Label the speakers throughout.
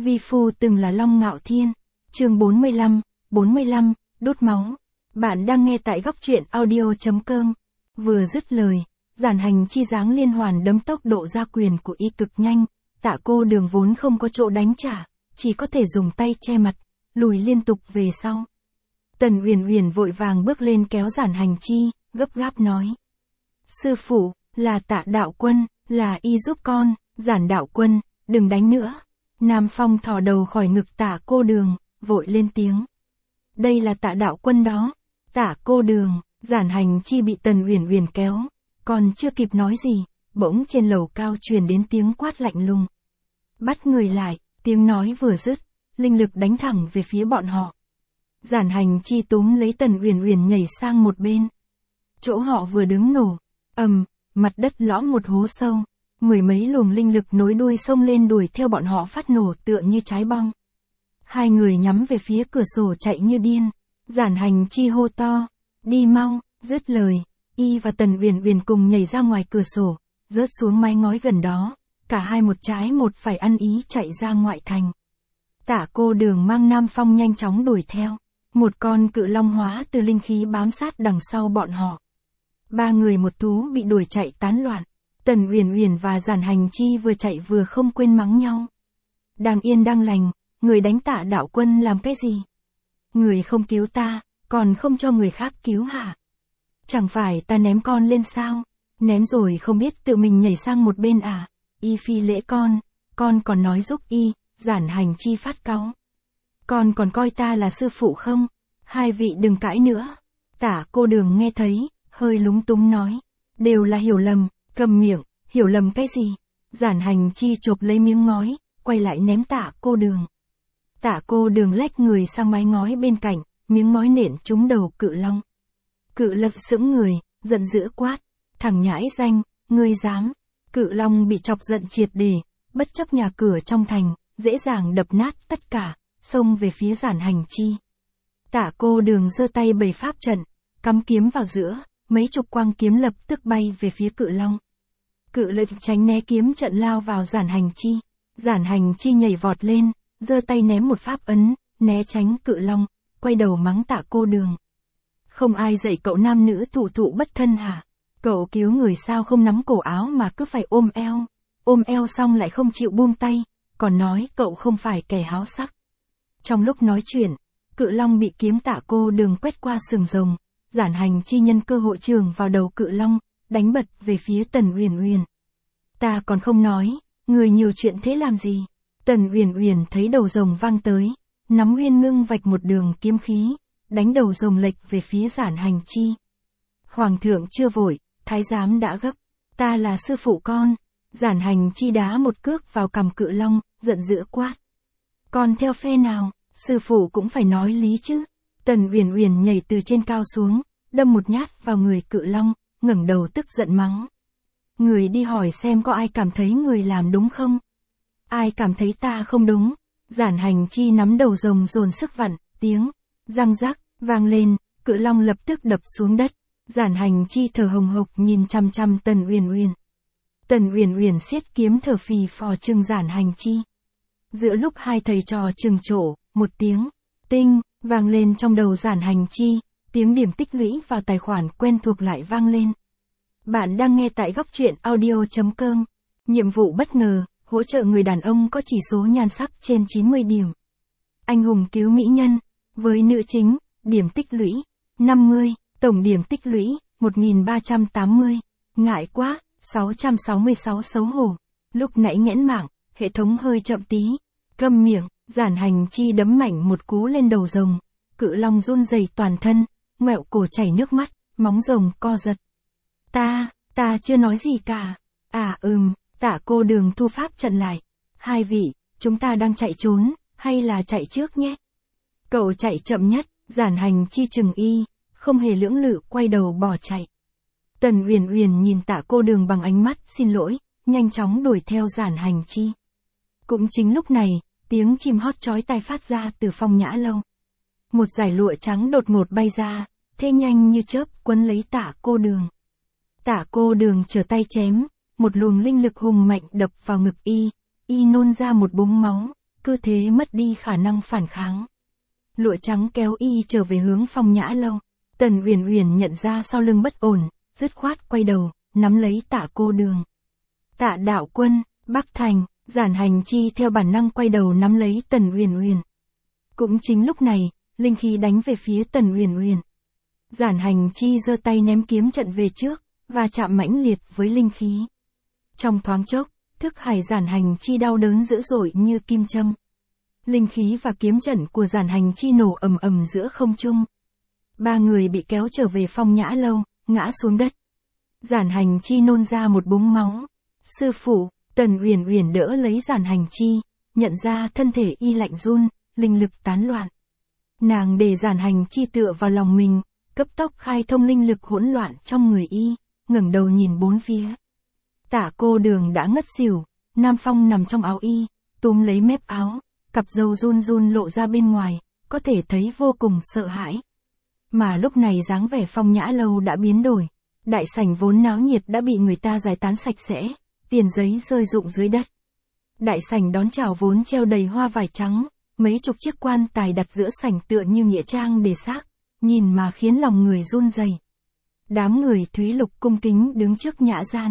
Speaker 1: Vi phu từng là Long Ngạo Thiên. Chương 45, đốt máu. Bạn đang nghe tại góc truyện audio.com. Vừa dứt lời, Giản Hành Chi giáng liên hoàn đấm tốc độ ra quyền của y cực nhanh, Tạ Cô Đường vốn không có chỗ đánh trả, chỉ có thể dùng tay che mặt, lùi liên tục về sau. Tần Uyển Uyển vội vàng bước lên kéo Giản Hành Chi, gấp gáp nói: "Sư phụ, là Tạ đạo quân, là y giúp con, Giản đạo quân, đừng đánh nữa." Nam Phong thò đầu khỏi ngực Tạ Cô Đường, vội lên tiếng: "Đây là Tạ đạo quân đó." Tạ Cô Đường, Giản Hành Chi bị Tần Uyển Uyển kéo, còn chưa kịp nói gì, bỗng trên lầu cao truyền đến tiếng quát lạnh lùng: "Bắt người lại!" Tiếng nói vừa dứt, linh lực đánh thẳng về phía bọn họ. Giản Hành Chi túm lấy Tần Uyển Uyển nhảy sang một bên. Chỗ họ vừa đứng nổ, mặt đất lõm một hố sâu, mười mấy luồng linh lực nối đuôi xông lên đuổi theo bọn họ phát nổ tựa như trái bom. Hai người nhắm về phía cửa sổ chạy như điên. Giản Hành Chi hô to: "Đi mau!" Dứt lời, y và Tần Uyển Uyển cùng nhảy ra ngoài cửa sổ, rớt xuống mái ngói gần đó, cả hai một trái một phải ăn ý chạy ra ngoại thành. Tạ Cô Đường mang Nam Phong nhanh chóng đuổi theo, một con cự long hóa từ linh khí bám sát đằng sau bọn họ. Ba người một thú bị đuổi chạy tán loạn. Tần Uyển Uyển và Giản Hành Chi vừa chạy vừa không quên mắng nhau: "Đang yên đang lành, người đánh Tạ đạo quân làm cái gì? Người không cứu ta, còn không cho người khác cứu hả? Chẳng phải ta ném con lên sao? Ném rồi không biết tự mình nhảy sang một bên à? Y phi lễ con còn nói giúp y." Giản Hành Chi phát cáu: "Con còn coi ta là sư phụ không? Hai vị đừng cãi nữa." Tạ Cô Đường nghe thấy, hơi lúng túng nói: "Đều là hiểu lầm." "Cầm miệng, hiểu lầm cái gì?" Giản Hành Chi chộp lấy miếng ngói, quay lại ném Tạ Cô Đường. Tạ Cô Đường lách người sang mái ngói bên cạnh, miếng ngói nện trúng đầu cự long. Cự lập sững người, giận dữ quát: "Thằng nhãi danh, ngươi dám!" Cự long bị chọc giận triệt để, bất chấp nhà cửa trong thành, dễ dàng đập nát tất cả, xông về phía Giản Hành Chi. Tạ Cô Đường giơ tay bày pháp trận, cắm kiếm vào giữa, mấy chục quang kiếm lập tức bay về phía cự long. Cự lập tránh né kiếm trận lao vào Giản Hành Chi. Giản Hành Chi nhảy vọt lên, giơ tay ném một pháp ấn, né tránh cự long, quay đầu mắng Tạ Cô Đường: "Không ai dạy cậu nam nữ thụ bất thân hả? Cậu cứu người sao không nắm cổ áo mà cứ phải ôm eo xong lại không chịu buông tay, còn nói cậu không phải kẻ háo sắc." Trong lúc nói chuyện, cự long bị kiếm Tạ Cô Đường quét qua sừng rồng. Giản Hành Chi nhân cơ hội chưởng vào đầu cự long, đánh bật về phía Tần Uyển Uyển. "Ta còn không nói, người nhiều chuyện thế làm gì?" Tần Uyển Uyển thấy đầu rồng vang tới, nắm Uyên Ngưng vạch một đường kiếm khí, đánh đầu rồng lệch về phía Giản Hành Chi. "Hoàng thượng chưa vội, thái giám đã gấp, ta là sư phụ con." Giản Hành Chi đá một cước vào cằm cự long, giận dữ quát: "Con theo phe nào, sư phụ cũng phải nói lý chứ." Tần Uyển Uyển nhảy từ trên cao xuống, đâm một nhát vào người cự long, ngẩng đầu tức giận mắng: "Người đi hỏi xem có ai cảm thấy người làm đúng không? Ai cảm thấy ta không đúng?" Giản Hành Chi nắm đầu rồng dồn sức vặn, tiếng răng rắc vang lên, cự long lập tức đập xuống đất. Giản Hành Chi thở hồng hộc nhìn chăm chăm Tần Uyển Uyển. Tần Uyển Uyển siết kiếm thở phì phò trừng Giản Hành Chi. Giữa lúc hai thầy trò trừng trổ, một tiếng tinh vang lên trong đầu Giản Hành Chi, tiếng điểm tích lũy vào tài khoản quen thuộc lại vang lên. Bạn đang nghe tại góc truyện audio.com. Nhiệm vụ bất ngờ, hỗ trợ người đàn ông có chỉ số nhan sắc trên 90 điểm. Anh hùng cứu mỹ nhân, với nữ chính, điểm tích lũy 50, tổng điểm tích lũy 1380. Ngại quá, 666 xấu hổ. Lúc nãy nghẽn mạng, hệ thống hơi chậm tí. Câm miệng. Giản Hành Chi đấm mạnh một cú lên đầu rồng, cự long run rẩy toàn thân, ngoẹo cổ chảy nước mắt, móng rồng co giật. Ta chưa nói gì cả." Tạ Cô Đường thu pháp trận lại: "Hai vị, chúng ta đang chạy trốn, hay là chạy trước nhé?" "Cậu chạy chậm nhất." Giản Hành Chi chừng y, không hề lưỡng lự quay đầu bỏ chạy. Tần Uyển Uyển nhìn Tạ Cô Đường bằng ánh mắt xin lỗi, nhanh chóng đuổi theo Giản Hành Chi. Cũng chính lúc này, tiếng chim hót chói tai phát ra từ Phong Nhã Lâu. Một dải lụa trắng đột ngột bay ra, thế nhanh như chớp quấn lấy Tạ Cô Đường. Tạ Cô Đường trở tay chém, một luồng linh lực hùng mạnh đập vào ngực y nôn ra một búng máu, cứ thế mất đi khả năng phản kháng. Lụa trắng kéo y trở về hướng Phong Nhã Lâu. Tần Uyển Uyển nhận ra sau lưng bất ổn, dứt khoát quay đầu, nắm lấy Tạ cô đường. Tạ đạo quân, Bắc Thành. Giản Hành Chi theo bản năng quay đầu nắm lấy Tần Uyển Uyển. Cũng chính lúc này, linh khí đánh về phía Tần Uyển Uyển. Giản Hành Chi giơ tay ném kiếm trận về trước, và chạm mãnh liệt với linh khí. Trong thoáng chốc, thức hải Giản Hành Chi đau đớn dữ dội như kim châm. Linh khí và kiếm trận của Giản Hành Chi nổ ầm ầm giữa không trung. Ba người bị kéo trở về Phong Nhã Lâu, ngã xuống đất. Giản Hành Chi nôn ra một búng máu. Sư phụ, Tần Uyển Uyển đỡ lấy Giản Hành Chi, nhận ra thân thể y lạnh run, linh lực tán loạn. Nàng để Giản Hành Chi tựa vào lòng mình, cấp tốc khai thông linh lực hỗn loạn trong người y, ngẩng đầu nhìn bốn phía. Tạ cô đường đã ngất xỉu, Nam Phong nằm trong áo y, túm lấy mép áo, cặp râu run run lộ ra bên ngoài, có thể thấy vô cùng sợ hãi. Mà lúc này dáng vẻ Phong Nhã Lâu đã biến đổi, đại sảnh vốn náo nhiệt đã bị người ta giải tán sạch sẽ, tiền giấy rơi rụng dưới đất. Đại sảnh đón chào vốn treo đầy hoa vải trắng, mấy chục chiếc quan tài đặt giữa sảnh tựa như nghĩa trang để xác, nhìn mà khiến lòng người run rẩy. Đám người Thúy Lục cung kính đứng trước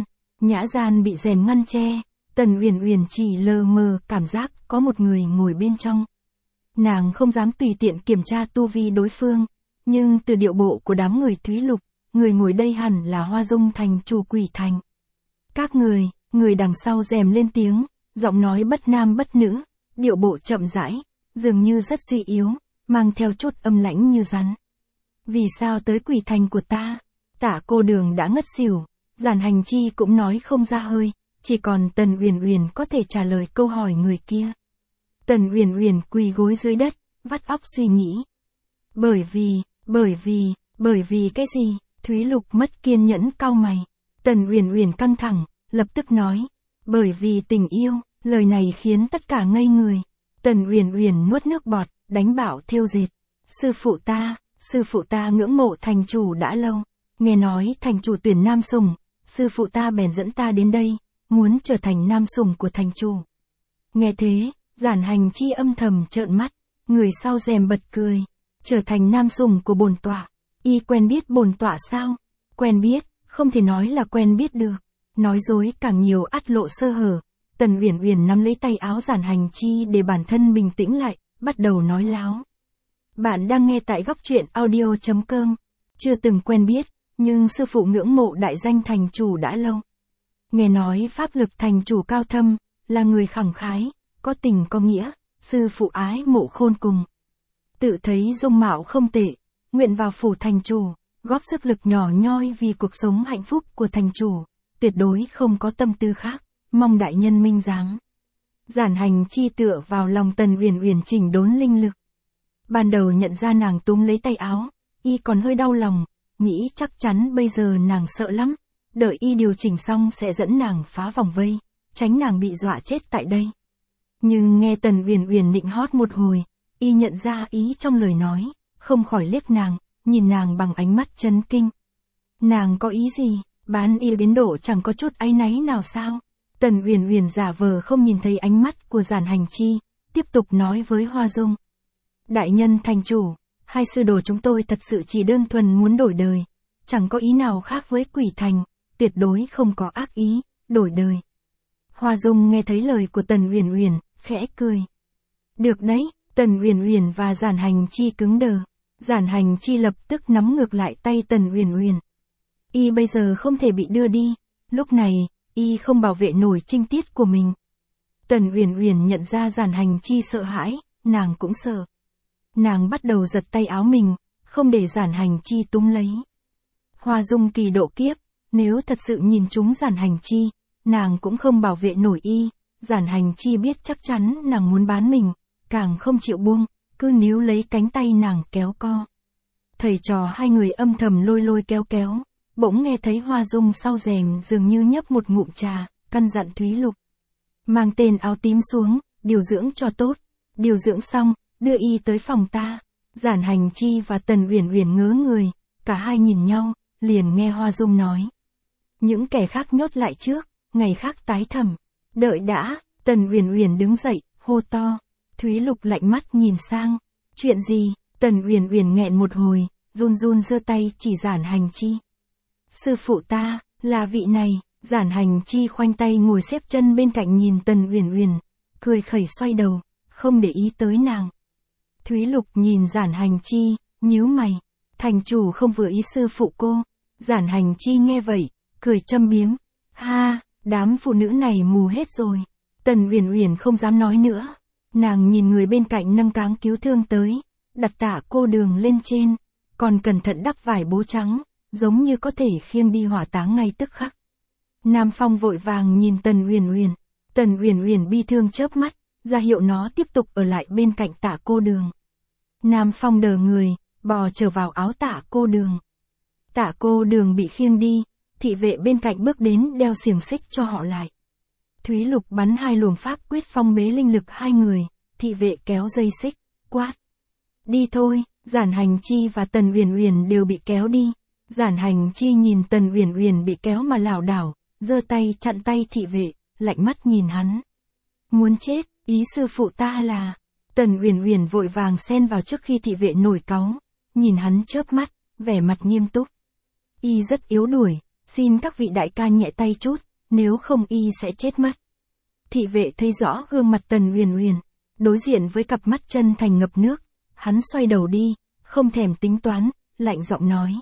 Speaker 1: nhã gian bị rèm ngăn che, Tần Uyển Uyển chỉ lờ mờ cảm giác có một người ngồi bên trong. Nàng không dám tùy tiện kiểm tra tu vi đối phương, nhưng từ điệu bộ của đám người Thúy Lục, người ngồi đây hẳn là Hoa Dung thành chủ Quỷ Thành. Các người đằng sau rèm lên tiếng, giọng nói bất nam bất nữ, điệu bộ chậm rãi, dường như rất suy yếu, mang theo chút âm lãnh như rắn. Vì sao tới Quỷ Thành của ta? Tạ cô đường đã ngất xỉu, Giản Hành Chi cũng nói không ra hơi, chỉ còn Tần Uyển Uyển có thể trả lời câu hỏi người kia. Tần Uyển Uyển quỳ gối dưới đất, vắt óc suy nghĩ. Bởi vì cái gì? Thúy Lục mất kiên nhẫn cau mày. Tần Uyển Uyển căng thẳng, lập tức nói. Bởi vì tình yêu, lời này khiến tất cả ngây người. Tần Uyển Uyển nuốt nước bọt, đánh bảo thêu dệt. Sư phụ ta ngưỡng mộ thành chủ đã lâu. Nghe nói thành chủ tuyển nam sủng, sư phụ ta bèn dẫn ta đến đây, muốn trở thành nam sủng của thành chủ. Nghe thế, Giản Hành Chi âm thầm trợn mắt, người sau rèm bật cười. Trở thành nam sủng của bổn tọa, y quen biết bổn tọa sao? Quen biết, không thể nói là quen biết được. Nói dối càng nhiều ắt lộ sơ hở. Tần Uyển Uyển nắm lấy tay áo Giản Hành Chi để bản thân bình tĩnh lại, bắt đầu nói láo. Bạn đang nghe tại góc truyện audio.com. Chưa từng quen biết, nhưng sư phụ ngưỡng mộ đại danh thành chủ đã lâu. Nghe nói pháp lực thành chủ cao thâm, là người khẳng khái, có tình có nghĩa, sư phụ ái mộ khôn cùng. Tự thấy dung mạo không tệ, nguyện vào phủ thành chủ, góp sức lực nhỏ nhoi vì cuộc sống hạnh phúc của thành chủ, tuyệt đối không có tâm tư khác, mong đại nhân minh giám. Giản Hành Chi tựa vào lòng Tần Uyển Uyển chỉnh đốn linh lực. Ban đầu nhận ra nàng túm lấy tay áo, y còn hơi đau lòng, nghĩ chắc chắn bây giờ nàng sợ lắm, đợi y điều chỉnh xong sẽ dẫn nàng phá vòng vây, tránh nàng bị dọa chết tại đây. Nhưng nghe Tần Uyển Uyển nịnh hót một hồi, y nhận ra ý trong lời nói, không khỏi liếc nàng, nhìn nàng bằng ánh mắt chấn kinh. Nàng có ý gì, bán y đến độ chẳng có chút áy náy nào sao? Tần Uyển Uyển giả vờ không nhìn thấy ánh mắt của Giản Hành Chi, tiếp tục nói với Hoa Dung. Đại nhân thành chủ, hai sư đồ chúng tôi thật sự chỉ đơn thuần muốn đổi đời, chẳng có ý nào khác với Quỷ Thành, tuyệt đối không có ác ý, đổi đời. Hoa Dung nghe thấy lời của Tần Uyển Uyển, khẽ cười. Được đấy, Tần Uyển Uyển và Giản Hành Chi cứng đờ. Giản Hành Chi lập tức nắm ngược lại tay Tần Uyển Uyển. Y bây giờ không thể bị đưa đi, lúc này, y không bảo vệ nổi trinh tiết của mình. Tần Uyển Uyển nhận ra Giản Hành Chi sợ hãi, nàng cũng sợ. Nàng bắt đầu giật tay áo mình, không để Giản Hành Chi túm lấy. Hoa Dung kỳ độ kiếp, nếu thật sự nhìn trúng Giản Hành Chi, nàng cũng không bảo vệ nổi y. Giản Hành Chi biết chắc chắn nàng muốn bán mình, càng không chịu buông, cứ níu lấy cánh tay nàng kéo co. Thầy trò hai người âm thầm lôi lôi kéo kéo, bỗng nghe thấy Hoa Dung sau rèm dường như nhấp một ngụm trà, căn dặn Thúy Lục. Mang tên áo tím xuống, điều dưỡng cho tốt, điều dưỡng xong, đưa y tới phòng ta. Giản Hành Chi và Tần Uyển Uyển ngớ người, cả hai nhìn nhau, liền nghe Hoa Dung nói. Những kẻ khác nhốt lại trước, ngày khác tái thẩm. Đợi đã, Tần Uyển Uyển đứng dậy, hô to. Thúy Lục lạnh mắt nhìn sang. Chuyện gì? Tần Uyển Uyển nghẹn một hồi, run run giơ tay chỉ Giản Hành Chi. Sư phụ ta, là vị này. Giản Hành Chi khoanh tay ngồi xếp chân bên cạnh nhìn Tần Uyển Uyển, cười khẩy xoay đầu, không để ý tới nàng. Thúy Lục nhìn Giản Hành Chi, nhíu mày. Thành chủ không vừa ý sư phụ cô. Giản Hành Chi nghe vậy, cười châm biếm. Ha, đám phụ nữ này mù hết rồi. Tần Uyển Uyển không dám nói nữa. Nàng nhìn người bên cạnh nâng cáng cứu thương tới, đặt Tạ Cô Đường lên trên, còn cẩn thận đắp vải bố trắng, giống như có thể khiêng đi hỏa táng ngay tức khắc. Nam Phong vội vàng nhìn Tần Uyển Uyển. Tần Uyển Uyển bi thương chớp mắt, ra hiệu nó tiếp tục ở lại bên cạnh Tạ Cô Đường. Nam Phong đờ người, bò trở vào áo Tạ Cô Đường. Tạ Cô Đường bị khiêng đi, thị vệ bên cạnh bước đến đeo xiềng xích cho họ lại. Thúy Lục bắn 2 luồng pháp quyết phong bế linh lực 2 người, thị vệ kéo dây xích, quát. Đi thôi. Giản Hành Chi và Tần Uyển Uyển đều bị kéo đi. Giản Hành Chi nhìn Tần Uyển Uyển bị kéo mà lảo đảo, giơ tay chặn tay thị vệ, lạnh mắt nhìn hắn. Muốn chết, ý sư phụ ta là. Tần Uyển Uyển vội vàng xen vào trước khi thị vệ nổi cáu, nhìn hắn chớp mắt, vẻ mặt nghiêm túc. Y rất yếu đuổi, xin các vị đại ca nhẹ tay chút, nếu không y sẽ chết mất. Thị vệ thấy rõ gương mặt Tần Uyển Uyển, đối diện với cặp mắt chân thành ngập nước, hắn xoay đầu đi, không thèm tính toán, lạnh giọng nói.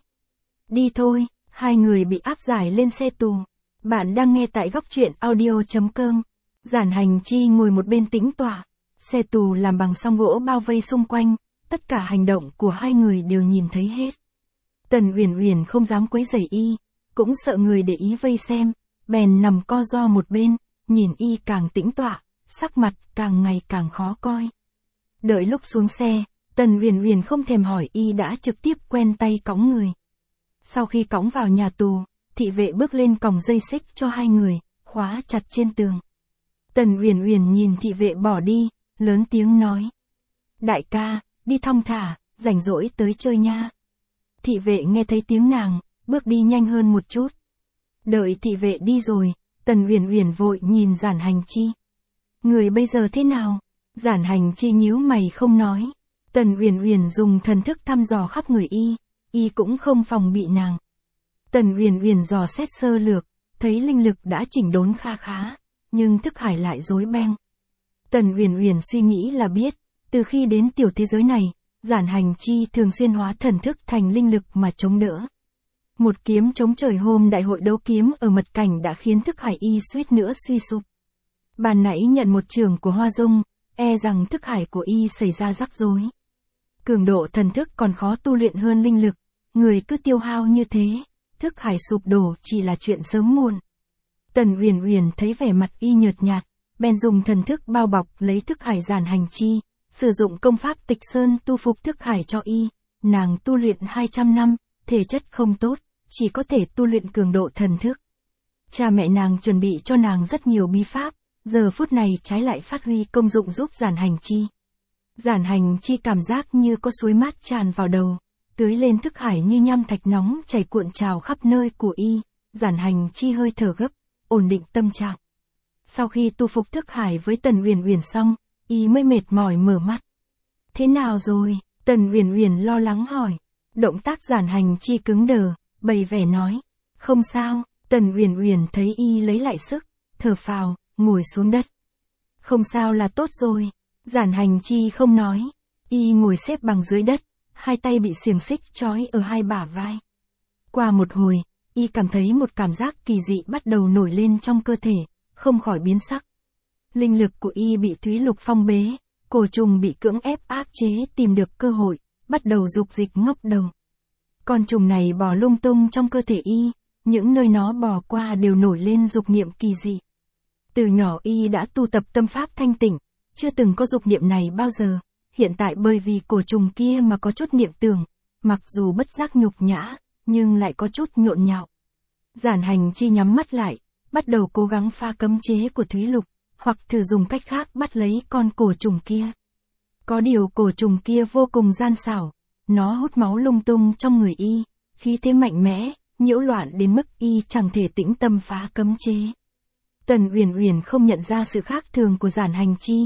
Speaker 1: Đi thôi. 2 người bị áp giải lên xe tù. Bạn đang nghe tại góc truyện audio.com. Giản Hành Chi ngồi một bên tĩnh tọa. Xe tù làm bằng song gỗ bao vây xung quanh, tất cả hành động của 2 người đều nhìn thấy hết. Tần Uyển Uyển không dám quấy rầy y, cũng sợ người để ý vây xem, bèn nằm co ro một bên, nhìn y càng tĩnh tọa, sắc mặt càng ngày càng khó coi. Đợi lúc xuống xe, Tần Uyển Uyển không thèm hỏi y đã trực tiếp quen tay cõng người. Sau khi cõng vào nhà tù, thị vệ bước lên còng dây xích cho 2 người, khóa chặt trên tường. Tần Uyển Uyển nhìn thị vệ bỏ đi, lớn tiếng nói. Đại ca, đi thong thả, rảnh rỗi tới chơi nha. Thị vệ nghe thấy tiếng nàng, bước đi nhanh hơn một chút. Đợi thị vệ đi rồi, Tần Uyển Uyển vội nhìn Giản Hành Chi. Người bây giờ thế nào? Giản Hành Chi nhíu mày không nói. Tần Uyển Uyển dùng thần thức thăm dò khắp người y cũng không phòng bị nàng. Tần Uyển Uyển dò xét sơ lược, thấy linh lực đã chỉnh đốn kha khá, nhưng thức hải lại rối beng. Tần Uyển Uyển suy nghĩ là biết, từ khi đến tiểu thế giới này, Giản Hành Chi thường xuyên hóa thần thức thành linh lực mà chống đỡ. Một kiếm chống trời hôm đại hội đấu kiếm ở mật cảnh đã khiến thức hải y suýt nữa suy sụp. Ban nãy nhận một chưởng của Hoa Dung, e rằng thức hải của y xảy ra rắc rối. Cường độ thần thức còn khó tu luyện hơn linh lực, người cứ tiêu hao như thế, thức hải sụp đổ chỉ là chuyện sớm muộn. Tần Uyển Uyển thấy vẻ mặt y nhợt nhạt, bèn dùng thần thức bao bọc lấy thức hải Giản Hành Chi, sử dụng công pháp Tịch Sơn tu phục thức hải cho y. Nàng tu luyện 200 năm, thể chất không tốt, chỉ có thể tu luyện cường độ thần thức. Cha mẹ nàng chuẩn bị cho nàng rất nhiều bí pháp, giờ phút này trái lại phát huy công dụng giúp Giản Hành Chi. Giản Hành Chi cảm giác như có suối mát tràn vào đầu, tưới lên thức hải như nham thạch nóng chảy cuộn trào khắp nơi của y. Giản Hành Chi hơi thở gấp, ổn định tâm trạng. Sau khi tu phục thức hải với Tần Uyển Uyển xong, y mới mệt mỏi mở mắt. Thế nào rồi? Tần Uyển Uyển lo lắng hỏi. Động tác Giản Hành Chi cứng đờ, bày vẻ nói. Không sao. Tần Uyển Uyển thấy y lấy lại sức, thở phào, ngồi xuống đất. Không sao là tốt rồi. Giản Hành Chi không nói. Y ngồi xếp bằng dưới đất, 2 tay bị xiềng xích trói ở 2 bả vai. Qua một hồi, y cảm thấy một cảm giác kỳ dị bắt đầu nổi lên trong cơ thể, không khỏi biến sắc. Linh lực của y bị Thúy Lục phong bế, cổ trùng bị cưỡng ép áp chế tìm được cơ hội, bắt đầu dục dịch ngóc đầu. Con trùng này bò lung tung trong cơ thể y, những nơi nó bò qua đều nổi lên dục niệm kỳ dị. Từ nhỏ y đã tu tập tâm pháp thanh tịnh, chưa từng có dục niệm này bao giờ, hiện tại bởi vì cổ trùng kia mà có chút niệm tưởng, mặc dù bất giác nhục nhã, nhưng lại có chút nhộn nhạo. Giản Hành Chi nhắm mắt lại, bắt đầu cố gắng phá cấm chế của Thúy Lục, hoặc thử dùng cách khác bắt lấy con cổ trùng kia. Có điều cổ trùng kia vô cùng gian xảo, nó hút máu lung tung trong người y, khí thế mạnh mẽ, nhiễu loạn đến mức y chẳng thể tĩnh tâm phá cấm chế. Tần Uyển Uyển không nhận ra sự khác thường của Giản Hành Chi,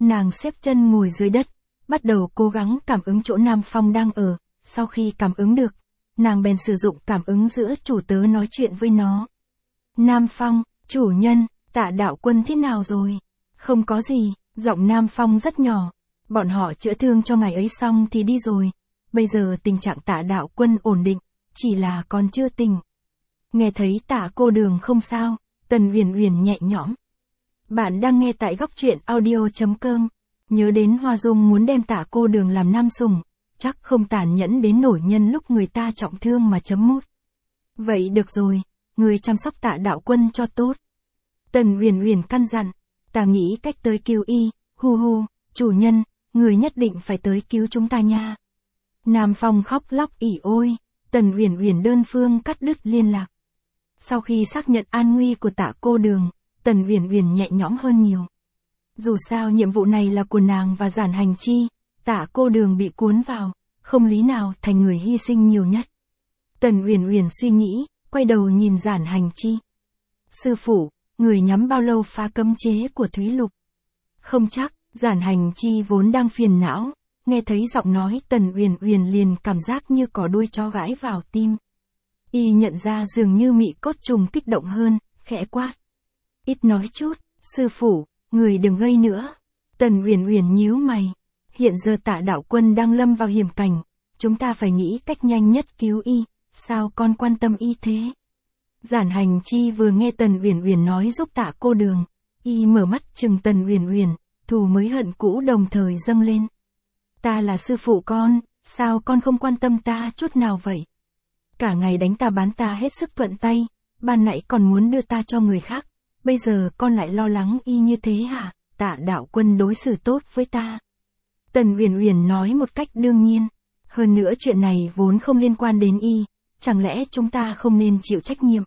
Speaker 1: nàng xếp chân ngồi dưới đất, bắt đầu cố gắng cảm ứng chỗ Nam Phong đang ở, sau khi cảm ứng được, nàng bèn sử dụng cảm ứng giữa chủ tớ nói chuyện với nó. Nam Phong, chủ nhân, Tạ đạo quân thế nào rồi? Không có gì, giọng Nam Phong rất nhỏ. Bọn họ chữa thương cho ngài ấy xong thì đi rồi. Bây giờ tình trạng Tạ đạo quân ổn định, chỉ là còn chưa tỉnh. Nghe thấy Tạ cô đường không sao, Tần Uyển Uyển nhẹ nhõm. Bạn đang nghe tại góc truyện audio.com. Nhớ đến Hoa Dung muốn đem Tạ cô đường làm nam sủng, chắc không tàn nhẫn đến nổi nhân lúc người ta trọng thương mà chấm mút. Vậy được rồi, người chăm sóc Tạ đạo quân cho tốt. Tần Uyển Uyển căn dặn, ta nghĩ cách tới cứu y, hu, chủ nhân, người nhất định phải tới cứu chúng ta nha. Nam Phong khóc lóc ỉ ôi, Tần Uyển Uyển đơn phương cắt đứt liên lạc. Sau khi xác nhận an nguy của Tạ cô đường, Tần Uyển Uyển nhẹ nhõm hơn nhiều. Dù sao nhiệm vụ này là của nàng và Giản Hành Chi, Tạ cô đường bị cuốn vào, không lý nào thành người hy sinh nhiều nhất. Tần Uyển Uyển suy nghĩ, quay đầu nhìn Giản Hành Chi. Sư phụ, người nhắm bao lâu phá cấm chế của Thúy Lục? Không chắc, Giản Hành Chi vốn đang phiền não, nghe thấy giọng nói Tần Uyển Uyển liền cảm giác như có đuôi chó gãi vào tim. Y nhận ra dường như mị cốt trùng kích động hơn, khẽ quát. Ít nói chút, sư phụ, người đừng gây nữa. Tần Uyển Uyển nhíu mày. Hiện giờ Tạ đạo quân đang lâm vào hiểm cảnh, chúng ta phải nghĩ cách nhanh nhất cứu y, sao con quan tâm y thế? Giản Hành Chi vừa nghe Tần Uyển Uyển nói giúp Tạ cô đường, y mở mắt chừng Tần Uyển Uyển, thù mới hận cũ đồng thời dâng lên. Ta là sư phụ con, sao con không quan tâm ta chút nào vậy? Cả ngày đánh ta bán ta hết sức thuận tay, ban nãy còn muốn đưa ta cho người khác, bây giờ con lại lo lắng y như thế hả? Tạ đạo quân đối xử tốt với ta. Tần Uyển Uyển nói một cách đương nhiên, hơn nữa chuyện này vốn không liên quan đến y, chẳng lẽ chúng ta không nên chịu trách nhiệm?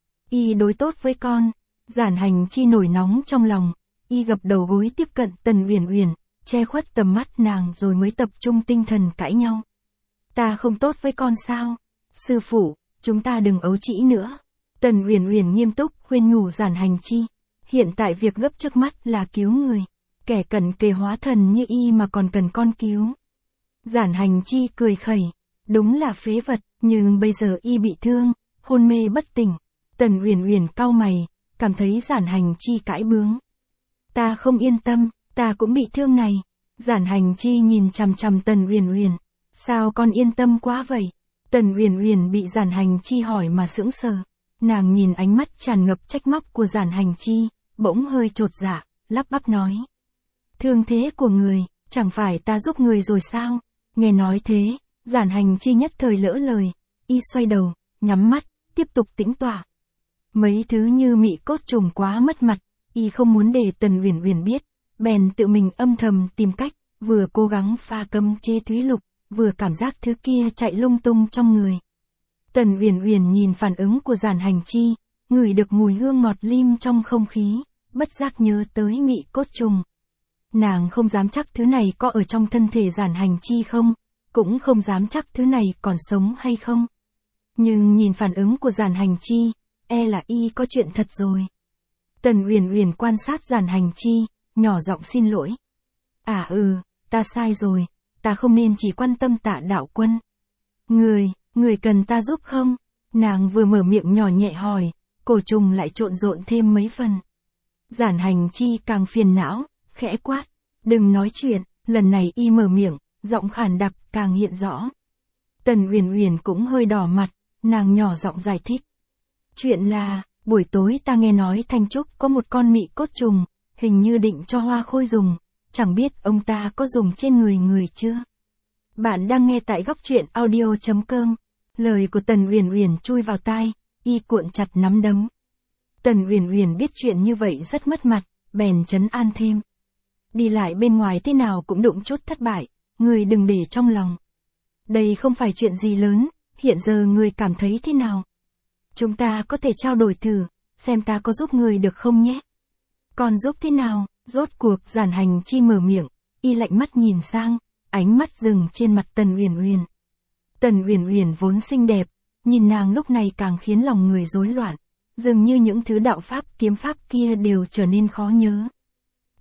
Speaker 1: Y đối tốt với con. Giản Hành Chi nổi nóng trong lòng, y gập đầu gối tiếp cận Tần Uyển Uyển, che khuất tầm mắt nàng rồi mới tập trung tinh thần cãi nhau. Ta không tốt với con sao? Sư phụ, chúng ta đừng ấu trĩ nữa. Tần Uyển Uyển nghiêm túc khuyên nhủ Giản Hành Chi, hiện tại việc gấp trước mắt là cứu người, kẻ cận kề hóa thần như y mà còn cần con cứu. Giản Hành Chi cười khẩy, đúng là phế vật, nhưng bây giờ y bị thương, hôn mê bất tỉnh. Tần Uyển Uyển cau mày, cảm thấy Giản Hành Chi cãi bướng. Ta không yên tâm, ta cũng bị thương này. Giản Hành Chi nhìn chằm chằm Tần Uyển Uyển, sao con yên tâm quá vậy? Tần Uyển Uyển bị Giản Hành Chi hỏi mà sững sờ, nàng nhìn ánh mắt tràn ngập trách móc của Giản Hành Chi, bỗng hơi chột dạ, lắp bắp nói. Thương thế của người, chẳng phải ta giúp người rồi sao? Nghe nói thế, Giản Hành Chi nhất thời lỡ lời, y xoay đầu, nhắm mắt, tiếp tục tĩnh tọa. Mấy thứ như mị cốt trùng quá mất mặt, y không muốn để Tần Uyển Uyển biết, bèn tự mình âm thầm tìm cách, vừa cố gắng pha cấm chế Thúy Lục, vừa cảm giác thứ kia chạy lung tung trong người. Tần Uyển Uyển nhìn phản ứng của Giản Hành Chi, ngửi được mùi hương ngọt lim trong không khí, bất giác nhớ tới mị cốt trùng. Nàng không dám chắc thứ này có ở trong thân thể Giản Hành Chi không, cũng không dám chắc thứ này còn sống hay không. Nhưng nhìn phản ứng của Giản Hành Chi, e là y có chuyện thật rồi. Tần Uyển Uyển quan sát Giản Hành Chi, nhỏ giọng xin lỗi. Ta sai rồi, ta không nên chỉ quan tâm Tạ đạo quân. Người cần ta giúp không? Nàng vừa mở miệng nhỏ nhẹ hỏi, cổ trùng lại trộn rộn thêm mấy phần. Giản Hành Chi càng phiền não, khẽ quát, đừng nói chuyện, lần này y mở miệng, giọng khàn đặc càng hiện rõ. Tần Uyển Uyển cũng hơi đỏ mặt, nàng nhỏ giọng giải thích. Chuyện là, buổi tối ta nghe nói Thanh Trúc có một con mị cốt trùng, hình như định cho Hoa Khôi dùng, chẳng biết ông ta có dùng trên người chưa? Bạn đang nghe tại góc truyện audio.com. Lời của Tần Uyển Uyển chui vào tai, y cuộn chặt nắm đấm. Tần Uyển Uyển biết chuyện như vậy rất mất mặt, bèn trấn an thêm. Đi lại bên ngoài thế nào cũng đụng chút thất bại, người đừng để trong lòng. Đây không phải chuyện gì lớn, hiện giờ người cảm thấy thế nào? Chúng ta có thể trao đổi thử, xem ta có giúp người được không nhé? Còn giúp thế nào? Rốt cuộc Giản Hành Chi mở miệng, y lạnh mắt nhìn sang, ánh mắt dừng trên mặt Tần Uyển Uyển. Tần Uyển Uyển vốn xinh đẹp, nhìn nàng lúc này càng khiến lòng người rối loạn, dường như những thứ đạo pháp kiếm pháp kia đều trở nên khó nhớ.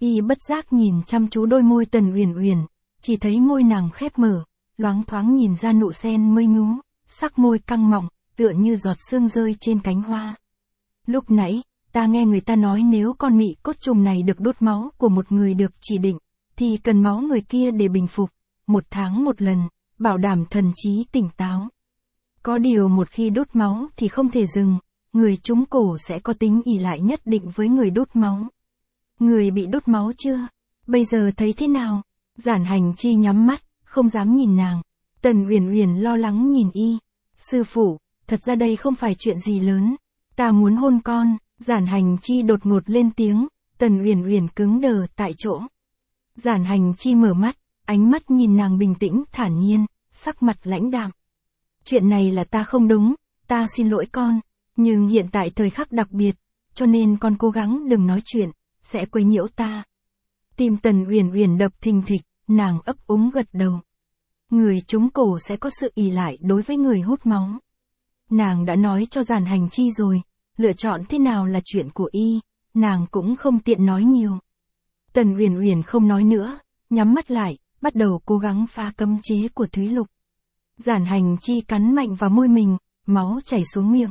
Speaker 1: Y bất giác nhìn chăm chú đôi môi Tần Uyển Uyển, chỉ thấy môi nàng khép mở, loáng thoáng nhìn ra nụ sen mây ngú, sắc môi căng mọng, tựa như giọt sương rơi trên cánh hoa. Lúc nãy, ta nghe người ta nói nếu con mị cốt trùng này được đốt máu của một người được chỉ định, thì cần máu người kia để bình phục, 1 tháng 1 lần, bảo đảm thần trí tỉnh táo. Có điều một khi đốt máu thì không thể dừng, người trúng cổ sẽ có tính ỷ lại nhất định với người đốt máu. Người bị đốt máu chưa? Bây giờ thấy thế nào? Giản Hành Chi nhắm mắt, không dám nhìn nàng. Tần Uyển Uyển lo lắng nhìn y. Sư phụ, thật ra đây không phải chuyện gì lớn. Ta muốn hôn con. Giản Hành Chi đột ngột lên tiếng. Tần Uyển Uyển cứng đờ tại chỗ. Giản Hành Chi mở mắt, ánh mắt nhìn nàng bình tĩnh thản nhiên, sắc mặt lãnh đạm. Chuyện này là ta không đúng, ta xin lỗi con. Nhưng hiện tại thời khắc đặc biệt, cho nên con cố gắng đừng nói chuyện, sẽ quấy nhiễu ta. Tim Tần Uyển Uyển đập thình thịch, nàng ấp úng gật đầu. Người trúng cổ sẽ có sự ỷ lại đối với người hút máu. Nàng đã nói cho Giản Hành Chi rồi, lựa chọn thế nào là chuyện của y, nàng cũng không tiện nói nhiều. Tần Uyển Uyển không nói nữa, nhắm mắt lại, bắt đầu cố gắng phá cấm chế của Thúy Lục. Giản Hành Chi cắn mạnh vào môi mình, máu chảy xuống miệng.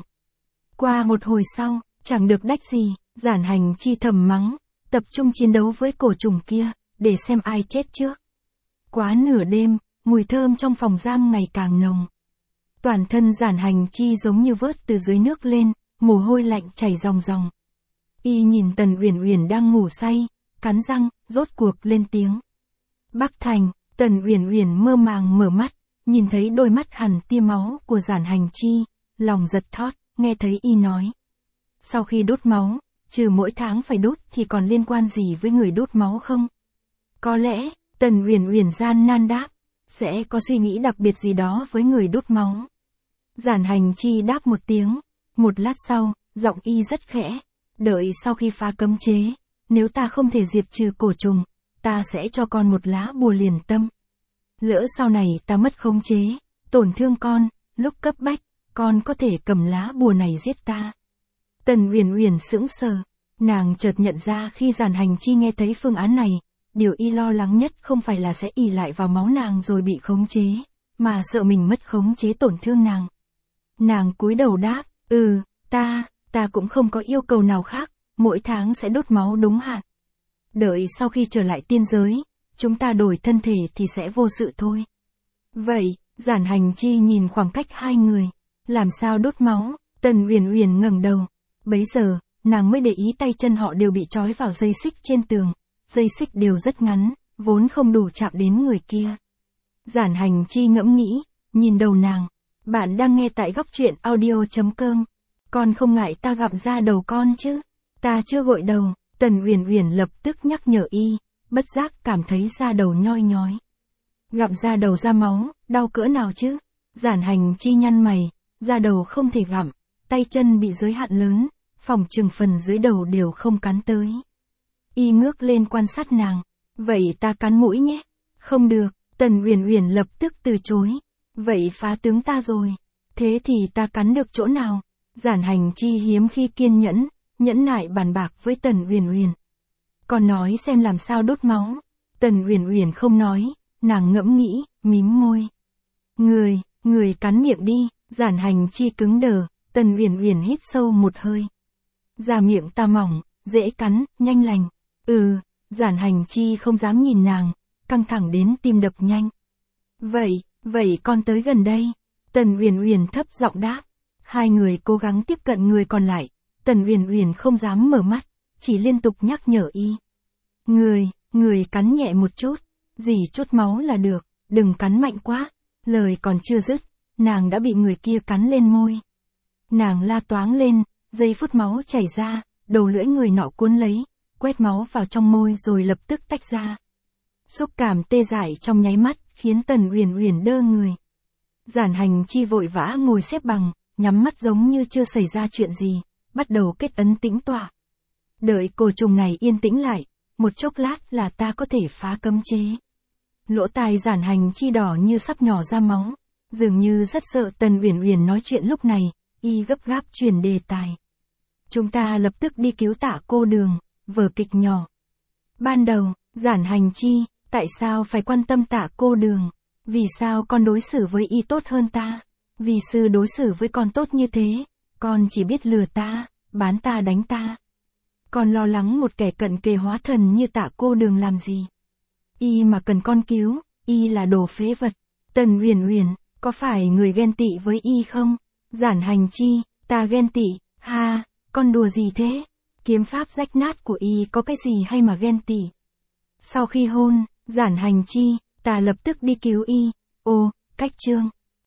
Speaker 1: Qua một hồi sau, chẳng được đách gì, Giản Hành Chi thầm mắng, tập trung chiến đấu với cổ trùng kia, để xem ai chết trước. Quá nửa đêm, mùi thơm trong phòng giam ngày càng nồng. Toàn thân Giản Hành Chi giống như vớt từ dưới nước lên, mồ hôi lạnh chảy ròng ròng. Y nhìn Tần Uyển Uyển đang ngủ say, cắn răng, rốt cuộc lên tiếng. Bắc Thành. Tần Uyển Uyển mơ màng mở mắt, nhìn thấy đôi mắt hằn tia máu của Giản Hành Chi, lòng giật thót, nghe thấy y nói. Sau khi đốt máu, trừ mỗi tháng phải đốt thì còn liên quan gì với người đốt máu không? Có lẽ, Tần Uyển Uyển gian nan đáp, sẽ có suy nghĩ đặc biệt gì đó với người đốt máu. Giản Hành Chi đáp một tiếng, một lát sau, giọng y rất khẽ, đợi sau khi phá cấm chế, nếu ta không thể diệt trừ cổ trùng, ta sẽ cho con một lá bùa liền tâm. Lỡ sau này ta mất khống chế, tổn thương con, lúc cấp bách, con có thể cầm lá bùa này giết ta. Tần Uyển Uyển sững sờ, nàng chợt nhận ra khi Giản Hành Chi nghe thấy phương án này, điều y lo lắng nhất không phải là sẽ ỷ lại vào máu nàng rồi bị khống chế, mà sợ mình mất khống chế tổn thương nàng. Nàng cúi đầu đáp, ta cũng không có yêu cầu nào khác, mỗi tháng sẽ đốt máu đúng hạn. Đợi sau khi trở lại tiên giới, chúng ta đổi thân thể thì sẽ vô sự thôi. Vậy, Giản Hành Chi nhìn khoảng cách hai người, làm sao đốt máu? Tần Uyển Uyển ngẩng đầu. Bấy giờ, nàng mới để ý tay chân họ đều bị trói vào dây xích trên tường, dây xích đều rất ngắn, vốn không đủ chạm đến người kia. Giản Hành Chi ngẫm nghĩ, nhìn đầu nàng. Bạn đang nghe tại góc truyện audio.com. Con không ngại ta gặm da đầu con chứ? Ta chưa gội đầu. Tần Uyển Uyển lập tức nhắc nhở y, bất giác cảm thấy da đầu nhoi nhói. Gặm da đầu ra máu, đau cỡ nào chứ? Giản Hành Chi nhăn mày, da đầu không thể gặm, tay chân bị giới hạn lớn, phòng chừng phần dưới đầu đều không cắn tới. Y ngước lên quan sát nàng, vậy ta cắn mũi nhé. Không được, Tần Uyển Uyển lập tức từ chối. Vậy phá tướng ta rồi. Thế thì ta cắn được chỗ nào? Giản Hành Chi hiếm khi kiên nhẫn, nhẫn nại bàn bạc với Tần Uyển Uyển. Còn nói xem làm sao đốt máu. Tần Uyển Uyển không nói, nàng ngẫm nghĩ, mím môi. Người cắn miệng đi. Giản Hành Chi cứng đờ, Tần Uyển Uyển hít sâu một hơi. Da miệng ta mỏng, dễ cắn, nhanh lành. Giản Hành Chi không dám nhìn nàng, căng thẳng đến tim đập nhanh. Vậy con tới gần đây. Tần Uyển Uyển thấp giọng đáp. Hai người cố gắng tiếp cận người còn lại. Tần Uyển Uyển không dám mở mắt, chỉ liên tục nhắc nhở y. Người cắn nhẹ một chút, dì chút máu là được, đừng cắn mạnh quá. Lời còn chưa dứt, nàng đã bị người kia cắn lên môi. Nàng la toáng lên, giây phút máu chảy ra, đầu lưỡi người nọ cuốn lấy, quét máu vào trong môi rồi lập tức tách ra. Xúc cảm tê dại trong nháy mắt, khiến Tần Uyển Uyển đơ người. Giản Hành Chi vội vã ngồi xếp bằng, nhắm mắt giống như chưa xảy ra chuyện gì, bắt đầu kết ấn tĩnh tọa. Đợi cổ trùng này yên tĩnh lại, một chốc lát là ta có thể phá cấm chế. Lỗ tai Giản Hành Chi đỏ như sắp nhỏ ra máu, dường như rất sợ Tần Uyển Uyển nói chuyện lúc này, y gấp gáp chuyển đề tài. Chúng ta lập tức đi cứu Tạ cô Đường, vở kịch nhỏ. Ban đầu, Giản Hành Chi, tại sao phải quan tâm Tạ cô đường? Vì sao con đối xử với y tốt hơn ta? Vì sư đối xử với con tốt như thế, con chỉ biết lừa ta, bán ta đánh ta. Con lo lắng một kẻ cận kề hóa thần như Tạ cô đường làm gì? Y mà cần con cứu, y là đồ phế vật. Tần Uyển Uyển, có phải người ghen tị với y không? Giản Hành Chi, ta ghen tị, ha, con đùa gì thế? Kiếm pháp rách nát của y có cái gì hay mà ghen tị? Sau khi hôn, Giản Hành Chi, ta lập tức đi cứu y. Ô, cách chương.